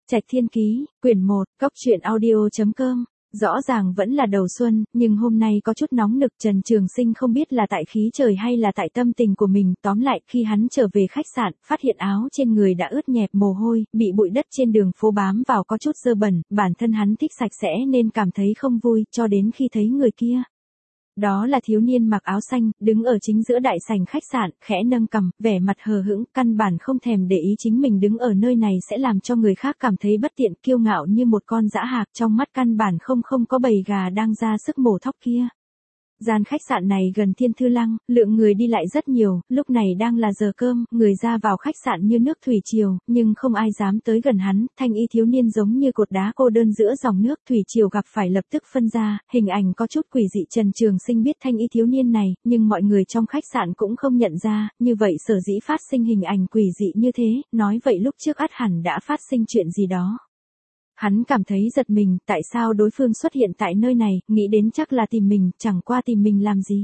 Trạch Thiên Ký, quyển 1, cốc truyện audio.com. Rõ ràng vẫn là đầu xuân, nhưng hôm nay có chút nóng nực. Trần Trường Sinh không biết là tại khí trời hay là tại tâm tình của mình. Tóm lại, khi hắn trở về khách sạn, phát hiện áo trên người đã ướt nhẹp mồ hôi, bị bụi đất trên đường phố bám vào có chút dơ bẩn. Bản thân hắn thích sạch sẽ nên cảm thấy không vui, cho đến khi thấy người kia. Đó là thiếu niên mặc áo xanh, đứng ở chính giữa đại sảnh khách sạn, khẽ nâng cằm, vẻ mặt hờ hững, căn bản không thèm để ý chính mình đứng ở nơi này sẽ làm cho người khác cảm thấy bất tiện, kiêu ngạo như một con dã hạc, trong mắt căn bản không có bầy gà đang ra sức mổ thóc kia. Gian khách sạn này gần Thiên Thư Lăng, lượng người đi lại rất nhiều, lúc này đang là giờ cơm, người ra vào khách sạn như nước thủy triều, nhưng không ai dám tới gần hắn. Thanh y thiếu niên giống như cột đá cô đơn giữa dòng nước, thủy triều gặp phải lập tức phân ra, hình ảnh có chút quỷ dị. Trần Trường Sinh biết thanh y thiếu niên này, nhưng mọi người trong khách sạn cũng không nhận ra, như vậy sở dĩ phát sinh hình ảnh quỷ dị như thế, nói vậy lúc trước ắt hẳn đã phát sinh chuyện gì đó. Hắn cảm thấy giật mình, tại sao đối phương xuất hiện tại nơi này, nghĩ đến chắc là tìm mình, chẳng qua tìm mình làm gì.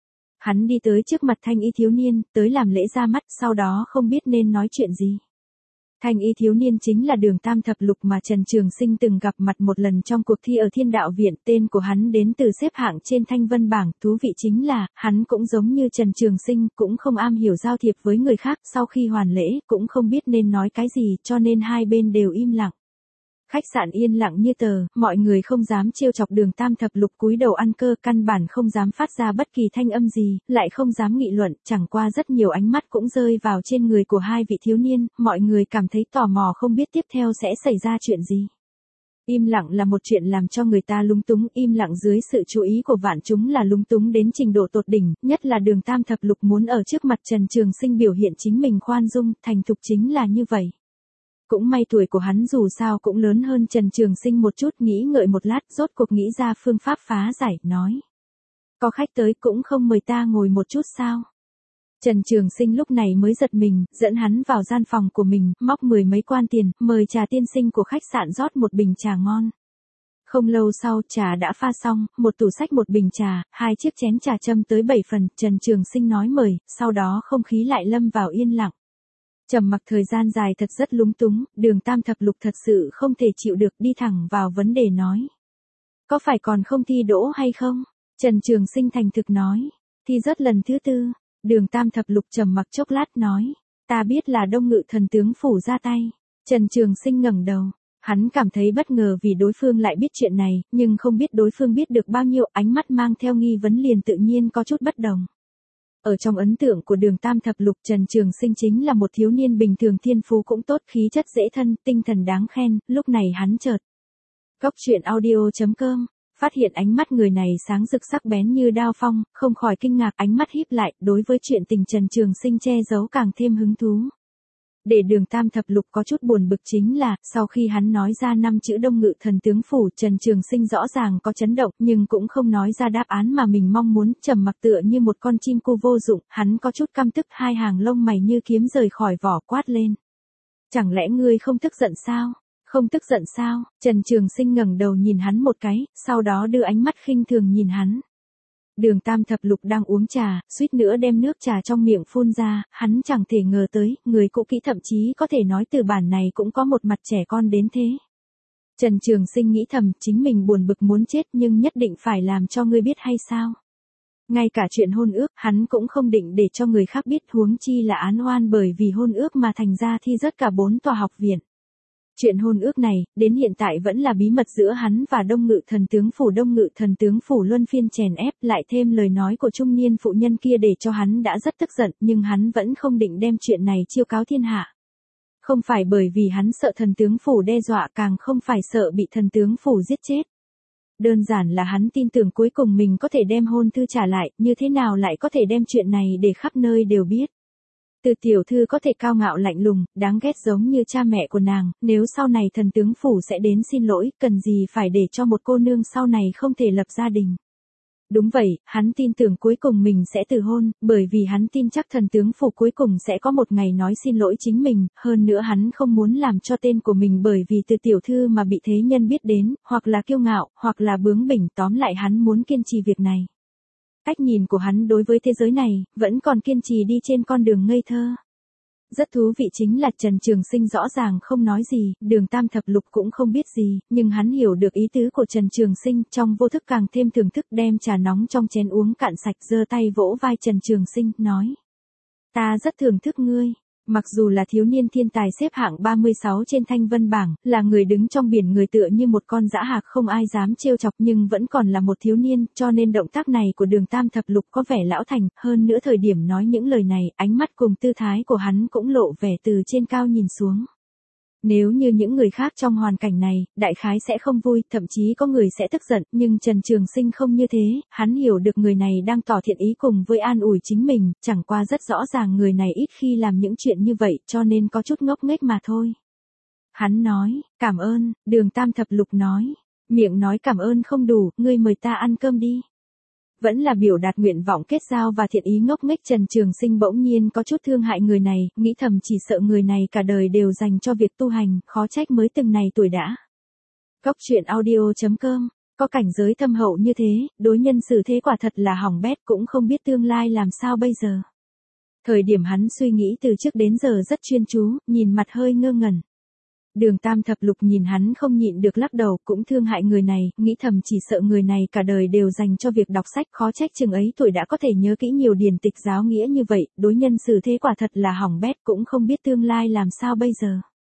Hắn đi tới trước mặt thanh y thiếu niên, tới làm lễ ra mắt, sau đó không biết nên nói chuyện gì. Thanh y thiếu niên chính là Đường Tam Thập Lục mà Trần Trường Sinh từng gặp mặt một lần trong cuộc thi ở Thiên Đạo Viện. Tên của hắn đến từ xếp hạng trên Thanh Vân Bảng. Thú vị chính là, hắn cũng giống như Trần Trường Sinh, cũng không am hiểu giao thiệp với người khác. Sau khi hoàn lễ, cũng không biết nên nói cái gì, cho nên hai bên đều im lặng. Khách sạn yên lặng như tờ, mọi người không dám trêu chọc Đường Tam Thập Lục cúi đầu ăn cơ, căn bản không dám phát ra bất kỳ thanh âm gì, lại không dám nghị luận, chẳng qua rất nhiều ánh mắt cũng rơi vào trên người của hai vị thiếu niên, mọi người cảm thấy tò mò không biết tiếp theo sẽ xảy ra chuyện gì. Im lặng là một chuyện làm cho người ta lúng túng, im lặng dưới sự chú ý của vạn chúng là lúng túng đến trình độ tột đỉnh, nhất là Đường Tam Thập Lục muốn ở trước mặt Trần Trường Sinh biểu hiện chính mình khoan dung, thành thục chính là như vậy. Cũng may tuổi của hắn dù sao cũng lớn hơn Trần Trường Sinh một chút, nghĩ ngợi một lát, rốt cuộc nghĩ ra phương pháp phá giải, nói. Có khách tới cũng không mời ta ngồi một chút sao? Trần Trường Sinh lúc này mới giật mình, dẫn hắn vào gian phòng của mình, móc 10 mấy quan tiền, mời trà tiên sinh của khách sạn rót một bình trà ngon. Không lâu sau, trà đã pha xong, một tủ sách một bình trà, 2 chiếc chén trà châm tới 7 phần, Trần Trường Sinh nói mời, sau đó không khí lại lâm vào yên lặng. Trầm mặc thời gian dài thật rất lúng túng, Đường Tam Thập Lục thật sự không thể chịu được, đi thẳng vào vấn đề nói. Có phải còn không thi đỗ hay không? Trần Trường Sinh thành thực nói. Thi rớt lần thứ 4, Đường Tam Thập Lục trầm mặc chốc lát nói. Ta biết là Đông Ngự thần tướng phủ ra tay. Trần Trường Sinh ngẩng đầu. Hắn cảm thấy bất ngờ vì đối phương lại biết chuyện này, nhưng không biết đối phương biết được bao nhiêu, ánh mắt mang theo nghi vấn liền tự nhiên có chút bất đồng. Ở trong ấn tượng của Đường Tam Thập Lục, Trần Trường Sinh chính là một thiếu niên bình thường, thiên phú cũng tốt, khí chất dễ thân, tinh thần đáng khen. Lúc này hắn chợt cốc truyện audio.com phát hiện ánh mắt người này sáng rực sắc bén như đao phong, không khỏi kinh ngạc, ánh mắt híp lại, đối với chuyện tình Trần Trường Sinh che giấu càng thêm hứng thú. Để Đường Tam Thập Lục có chút buồn bực chính là, sau khi hắn nói ra 5 chữ Đông Ngự thần tướng phủ, Trần Trường Sinh rõ ràng có chấn động, nhưng cũng không nói ra đáp án mà mình mong muốn, trầm mặc tựa như một con chim cu vô dụng, hắn có chút căm tức, hai hàng lông mày như kiếm rời khỏi vỏ, quát lên. Chẳng lẽ ngươi không tức giận sao? Không tức giận sao? Trần Trường Sinh ngẩng đầu nhìn hắn một cái, sau đó đưa ánh mắt khinh thường nhìn hắn. Đường Tam Thập Lục đang uống trà, suýt nữa đem nước trà trong miệng phun ra, hắn chẳng thể ngờ tới, người cũ kỹ thậm chí có thể nói từ bản này cũng có một mặt trẻ con đến thế. Trần Trường Sinh nghĩ thầm, chính mình buồn bực muốn chết nhưng nhất định phải làm cho ngươi biết hay sao? Ngay cả chuyện hôn ước, hắn cũng không định để cho người khác biết, huống chi là án oan bởi vì hôn ước mà thành ra thi rớt cả 4 tòa học viện. Chuyện hôn ước này, đến hiện tại vẫn là bí mật giữa hắn và Đông Ngự thần tướng phủ. Đông Ngự thần tướng phủ luân phiên chèn ép, lại thêm lời nói của trung niên phụ nhân kia để cho hắn đã rất tức giận, nhưng hắn vẫn không định đem chuyện này chiêu cáo thiên hạ. Không phải bởi vì hắn sợ thần tướng phủ đe dọa, càng không phải sợ bị thần tướng phủ giết chết. Đơn giản là hắn tin tưởng cuối cùng mình có thể đem hôn thư trả lại, như thế nào lại có thể đem chuyện này để khắp nơi đều biết. Từ tiểu thư có thể cao ngạo lạnh lùng, đáng ghét giống như cha mẹ của nàng, nếu sau này thần tướng phủ sẽ đến xin lỗi, cần gì phải để cho một cô nương sau này không thể lập gia đình. Đúng vậy, hắn tin tưởng cuối cùng mình sẽ từ hôn, bởi vì hắn tin chắc thần tướng phủ cuối cùng sẽ có một ngày nói xin lỗi chính mình, hơn nữa hắn không muốn làm cho tên của mình bởi vì từ tiểu thư mà bị thế nhân biết đến, hoặc là kiêu ngạo, hoặc là bướng bỉnh, tóm lại hắn muốn kiên trì việc này. Cách nhìn của hắn đối với thế giới này, vẫn còn kiên trì đi trên con đường ngây thơ. Rất thú vị chính là Trần Trường Sinh rõ ràng không nói gì, Đường Tam Thập Lục cũng không biết gì, nhưng hắn hiểu được ý tứ của Trần Trường Sinh, trong vô thức càng thêm thưởng thức đem trà nóng trong chén uống cạn sạch, giơ tay vỗ vai Trần Trường Sinh, nói. Ta rất thưởng thức ngươi. Mặc dù là thiếu niên thiên tài xếp hạng 36 trên thanh vân bảng, là người đứng trong biển người tựa như một con dã hạc không ai dám trêu chọc nhưng vẫn còn là một thiếu niên, cho nên động tác này của Đường Tam Thập Lục có vẻ lão thành, hơn nữa thời điểm nói những lời này, ánh mắt cùng tư thái của hắn cũng lộ vẻ từ trên cao nhìn xuống. Nếu như những người khác trong hoàn cảnh này, đại khái sẽ không vui, thậm chí có người sẽ tức giận, nhưng Trần Trường Sinh không như thế, hắn hiểu được người này đang tỏ thiện ý cùng với an ủi chính mình, chẳng qua rất rõ ràng người này ít khi làm những chuyện như vậy, cho nên có chút ngốc nghếch mà thôi. Hắn nói, cảm ơn, Đường Tam Thập Lục nói, miệng nói cảm ơn không đủ, ngươi mời ta ăn cơm đi. Vẫn là biểu đạt nguyện vọng kết giao và thiện ý ngốc nghếch, Trần Trường Sinh bỗng nhiên có chút thương hại người này, nghĩ thầm chỉ sợ người này cả đời đều dành cho việc tu hành, khó trách mới từng này tuổi đã. Cốc truyện audio.com, có cảnh giới thâm hậu như thế, đối nhân xử thế quả thật là hỏng bét, cũng không biết tương lai làm sao bây giờ. Thời điểm hắn suy nghĩ từ trước đến giờ rất chuyên chú, nhìn mặt hơi ngơ ngẩn. Đường Tam Thập Lục nhìn hắn không nhịn được lắc đầu, cũng thương hại người này, nghĩ thầm chỉ sợ người này cả đời đều dành cho việc đọc sách, khó trách chừng ấy tuổi đã có thể nhớ kỹ nhiều điển tịch giáo nghĩa như vậy, đối nhân xử thế quả thật là hỏng bét, cũng không biết tương lai làm sao bây giờ.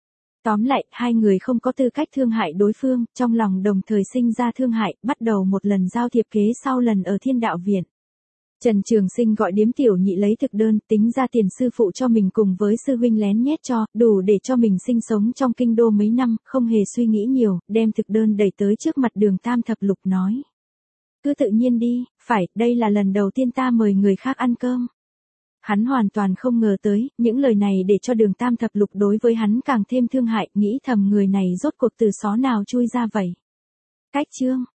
Tóm lại, hai người không có tư cách thương hại đối phương, trong lòng đồng thời sinh ra thương hại, bắt đầu một lần giao thiệp kế sau lần ở Thiên Đạo Viện. Trần Trường Sinh gọi Điếm Tiểu Nhị lấy thực đơn, tính ra tiền sư phụ cho mình cùng với sư huynh lén nhét cho, đủ để cho mình sinh sống trong kinh đô mấy năm, không hề suy nghĩ nhiều, đem thực đơn đẩy tới trước mặt Đường Tam Thập Lục nói. Cứ tự nhiên đi, phải, đây là lần đầu tiên ta mời người khác ăn cơm. Hắn hoàn toàn không ngờ tới, những lời này để cho Đường Tam Thập Lục đối với hắn càng thêm thương hại, nghĩ thầm người này rốt cuộc từ xó nào chui ra vậy. Cách chương.